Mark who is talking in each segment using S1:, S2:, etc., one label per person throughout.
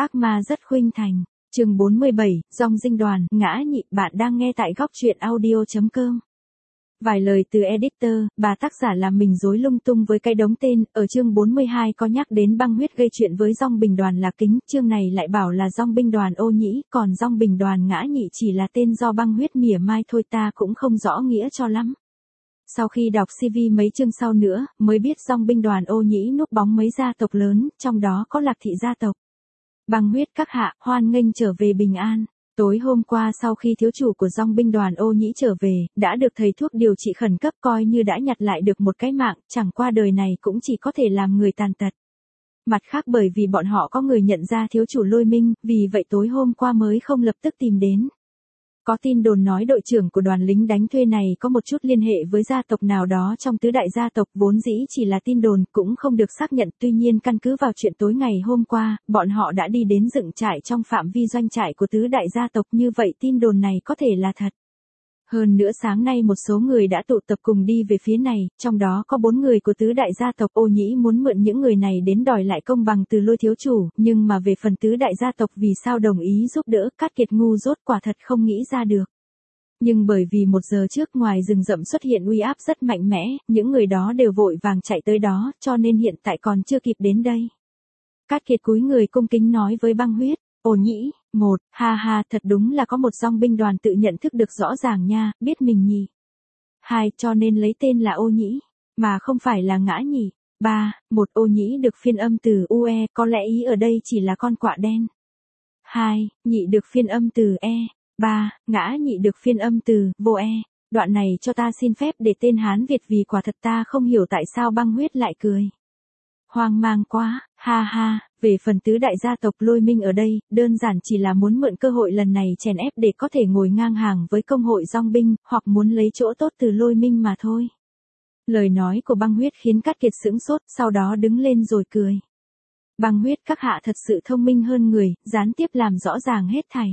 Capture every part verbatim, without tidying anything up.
S1: Ác ma rất khuynh thành. Chương bốn mươi bảy, Dong Dinh Đoàn, ngã nhị. Bạn đang nghe tại góc truyện audio chấm com. Vài lời từ editor, bà tác giả làm mình rối lung tung với cái đống tên. Ở chương bốn mươi hai có nhắc đến băng huyết gây chuyện với Dong Bình Đoàn là Kính, chương này lại bảo là Dong Binh Đoàn Ô Nhĩ, còn Dong Bình Đoàn ngã nhị chỉ là tên do băng huyết mỉa mai thôi, ta cũng không rõ nghĩa cho lắm. Sau khi đọc xê vê mấy chương sau nữa, mới biết Dong Binh Đoàn Ô Nhĩ núp bóng mấy gia tộc lớn, trong đó có Lạc Thị gia tộc. Băng huyết các hạ, hoan nghênh trở về bình an. Tối hôm qua sau khi thiếu chủ của Dong Binh Đoàn Ô Nhĩ trở về, đã được thầy thuốc điều trị khẩn cấp, coi như đã nhặt lại được một cái mạng, chẳng qua đời này cũng chỉ có thể làm người tàn tật. Mặt khác bởi vì bọn họ có người nhận ra thiếu chủ Lôi Minh, vì vậy tối hôm qua mới không lập tức tìm đến. Có tin đồn nói đội trưởng của đoàn lính đánh thuê này có một chút liên hệ với gia tộc nào đó trong tứ đại gia tộc, vốn dĩ chỉ là tin đồn, cũng không được xác nhận, tuy nhiên căn cứ vào chuyện tối ngày hôm qua, bọn họ đã đi đến dựng trại trong phạm vi doanh trại của tứ đại gia tộc, như vậy tin đồn này có thể là thật. Hơn nữa sáng nay một số người đã tụ tập cùng đi về phía này, trong đó có bốn người của tứ đại gia tộc. Ô Nhĩ muốn mượn những người này đến đòi lại công bằng từ Lôi thiếu chủ, nhưng mà về phần tứ đại gia tộc vì sao đồng ý giúp đỡ, Cát Kiệt ngu dốt quả thật không nghĩ ra được. Nhưng bởi vì một giờ trước ngoài rừng rậm xuất hiện uy áp rất mạnh mẽ, những người đó đều vội vàng chạy tới đó, cho nên hiện tại còn chưa kịp đến đây. Cát Kiệt cúi người cung kính nói với băng huyết. Ô Nhĩ, một, ha ha, thật đúng là có một Dong Binh Đoàn tự nhận thức được rõ ràng nha, biết mình nhỉ. Hai, cho nên lấy tên là Ô Nhĩ, mà không phải là ngã nhỉ. Ba, một, Ô Nhĩ được phiên âm từ ue, có lẽ ý ở đây chỉ là con quạ đen. Hai, nhị được phiên âm từ e. Ba, ngã nhị được phiên âm từ vô e. Đoạn này cho ta xin phép để tên Hán Việt vì quả thật ta không hiểu tại sao băng huyết lại cười. Hoang mang quá, ha ha, về phần tứ đại gia tộc Lôi Minh ở đây, đơn giản chỉ là muốn mượn cơ hội lần này chèn ép để có thể ngồi ngang hàng với công hội Dong Binh, hoặc muốn lấy chỗ tốt từ Lôi Minh mà thôi. Lời nói của băng huyết khiến Cát Kiệt sững sốt, sau đó đứng lên rồi cười. Băng huyết các hạ thật sự thông minh hơn người, gián tiếp làm rõ ràng hết thảy.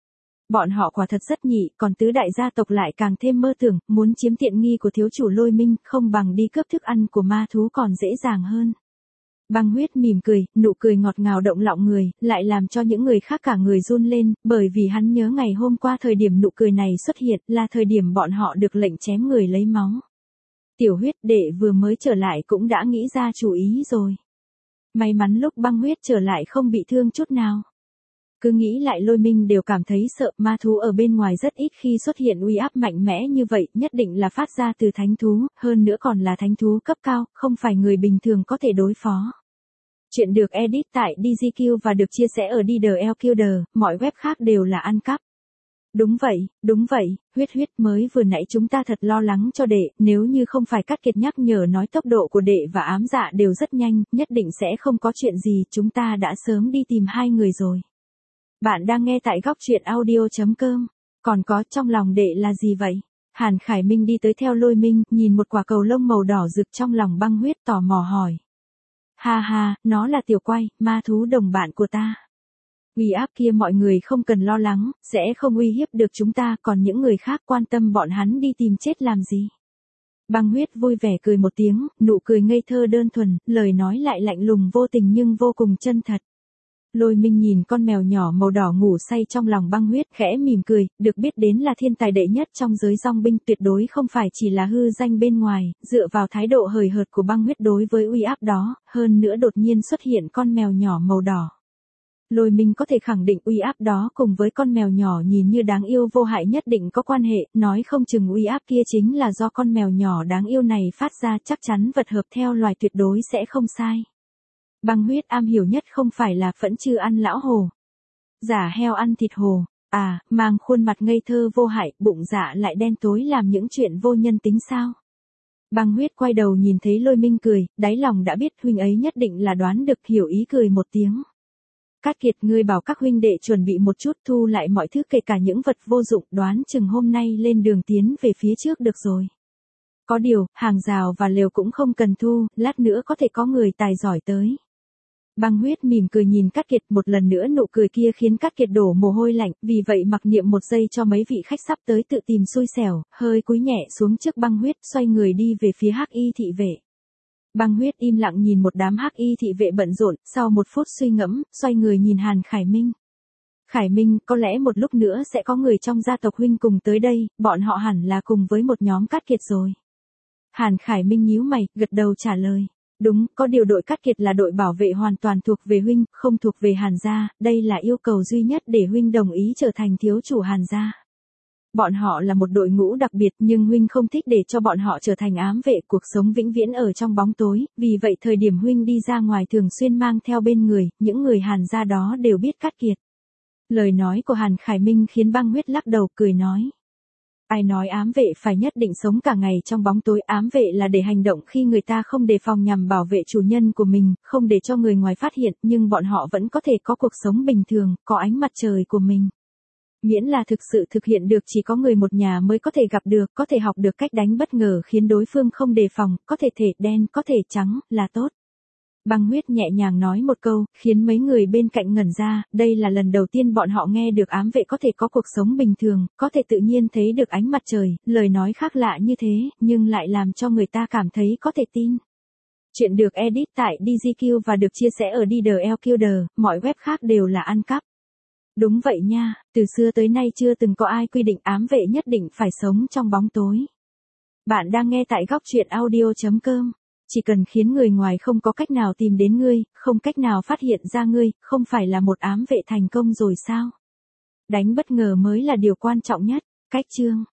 S1: Bọn họ quả thật rất nhị, còn tứ đại gia tộc lại càng thêm mơ tưởng, muốn chiếm tiện nghi của thiếu chủ Lôi Minh, không bằng đi cướp thức ăn của ma thú còn dễ dàng hơn. Băng huyết mỉm cười, nụ cười ngọt ngào động lòng người, lại làm cho những người khác cả người run lên, bởi vì hắn nhớ ngày hôm qua thời điểm nụ cười này xuất hiện là thời điểm bọn họ được lệnh chém người lấy máu. Tiểu huyết đệ vừa mới trở lại cũng đã nghĩ ra chủ ý rồi. May mắn lúc băng huyết trở lại không bị thương chút nào. Cứ nghĩ lại Lôi Minh đều cảm thấy sợ, ma thú ở bên ngoài rất ít khi xuất hiện uy áp mạnh mẽ như vậy, nhất định là phát ra từ thánh thú, hơn nữa còn là thánh thú cấp cao, không phải người bình thường có thể đối phó. Chuyện được edit tại đê giê quy và được chia sẻ ở đê đê lờ quy đê, mọi web khác đều là ăn cắp. Đúng vậy, đúng vậy, huyết huyết mới vừa nãy chúng ta thật lo lắng cho đệ, nếu như không phải Cát Kiệt nhắc nhở nói tốc độ của đệ và ám dạ đều rất nhanh, nhất định sẽ không có chuyện gì, chúng ta đã sớm đi tìm hai người rồi. Bạn đang nghe tại góc truyện audio chấm com. Còn có, trong lòng đệ là gì vậy? Hàn Khải Minh đi tới theo Lôi Minh, nhìn một quả cầu lông màu đỏ rực trong lòng băng huyết, tò mò hỏi. Ha ha, nó là tiểu quay, ma thú đồng bạn của ta. Uy áp kia mọi người không cần lo lắng, sẽ không uy hiếp được chúng ta, còn những người khác quan tâm bọn hắn đi tìm chết làm gì. Băng huyết vui vẻ cười một tiếng, nụ cười ngây thơ đơn thuần, lời nói lại lạnh lùng vô tình nhưng vô cùng chân thật. Lôi Minh nhìn con mèo nhỏ màu đỏ ngủ say trong lòng băng huyết, khẽ mỉm cười, được biết đến là thiên tài đệ nhất trong giới Dong Binh, tuyệt đối không phải chỉ là hư danh bên ngoài, dựa vào thái độ hời hợt của băng huyết đối với uy áp đó, hơn nữa đột nhiên xuất hiện con mèo nhỏ màu đỏ. Lôi Minh có thể khẳng định uy áp đó cùng với con mèo nhỏ nhìn như đáng yêu vô hại nhất định có quan hệ, nói không chừng uy áp kia chính là do con mèo nhỏ đáng yêu này phát ra, chắc chắn vật hợp theo loài tuyệt đối sẽ không sai. Băng huyết am hiểu nhất không phải là phẫn chư ăn lão hồ. Giả heo ăn thịt hồ, à, mang khuôn mặt ngây thơ vô hại, bụng dạ lại đen tối làm những chuyện vô nhân tính sao. Băng huyết quay đầu nhìn thấy Lôi Minh cười, đáy lòng đã biết huynh ấy nhất định là đoán được, hiểu ý cười một tiếng. Cát Kiệt, ngươi bảo các huynh đệ chuẩn bị một chút, thu lại mọi thứ kể cả những vật vô dụng, đoán chừng hôm nay lên đường tiến về phía trước được rồi. Có điều, hàng rào và lều cũng không cần thu, lát nữa có thể có người tài giỏi tới. Băng huyết mỉm cười nhìn Cát Kiệt, một lần nữa nụ cười kia khiến Cát Kiệt đổ mồ hôi lạnh, vì vậy mặc niệm một giây cho mấy vị khách sắp tới tự tìm xui xẻo, hơi cúi nhẹ xuống trước băng huyết, xoay người đi về phía Hắc Y thị vệ. Băng Huyết im lặng nhìn một đám hắc y thị vệ bận rộn, sau một phút suy ngẫm, xoay người nhìn Hàn Khải Minh. Khải Minh, có lẽ một lúc nữa sẽ có người trong gia tộc huynh cùng tới đây, bọn họ hẳn là cùng với một nhóm Cát Kiệt rồi. Hàn Khải Minh nhíu mày, gật đầu trả lời. Đúng, có điều đội Cát Kiệt là đội bảo vệ hoàn toàn thuộc về huynh, không thuộc về Hàn gia, đây là yêu cầu duy nhất để huynh đồng ý trở thành thiếu chủ Hàn gia. Bọn họ là một đội ngũ đặc biệt nhưng huynh không thích để cho bọn họ trở thành ám vệ, cuộc sống vĩnh viễn ở trong bóng tối, vì vậy thời điểm huynh đi ra ngoài thường xuyên mang theo bên người, những người Hàn gia đó đều biết Cát Kiệt. Lời nói của Hàn Khải Minh khiến Băng Huyết lắc đầu cười nói. Ai nói ám vệ phải nhất định sống cả ngày trong bóng tối, ám vệ là để hành động khi người ta không đề phòng nhằm bảo vệ chủ nhân của mình, không để cho người ngoài phát hiện, nhưng bọn họ vẫn có thể có cuộc sống bình thường, có ánh mặt trời của mình. Miễn là thực sự thực hiện được chỉ có người một nhà mới có thể gặp được, có thể học được cách đánh bất ngờ khiến đối phương không đề phòng, có thể thể đen, có thể trắng, là tốt. Băng Huyết nhẹ nhàng nói một câu, khiến mấy người bên cạnh ngẩn ra, đây là lần đầu tiên bọn họ nghe được ám vệ có thể có cuộc sống bình thường, có thể tự nhiên thấy được ánh mặt trời, lời nói khác lạ như thế, nhưng lại làm cho người ta cảm thấy có thể tin. Chuyện được edit tại đê giê quy và được chia sẻ ở Leader lờ quy đê, mọi web khác đều là ăn cắp. Đúng vậy nha, từ xưa tới nay chưa từng có ai quy định ám vệ nhất định phải sống trong bóng tối. Bạn đang nghe tại góc truyện audio chấm com. Chỉ cần khiến người ngoài không có cách nào tìm đến ngươi, không cách nào phát hiện ra ngươi, không phải là một ám vệ thành công rồi sao? Đánh bất ngờ mới là điều quan trọng nhất. Cách chương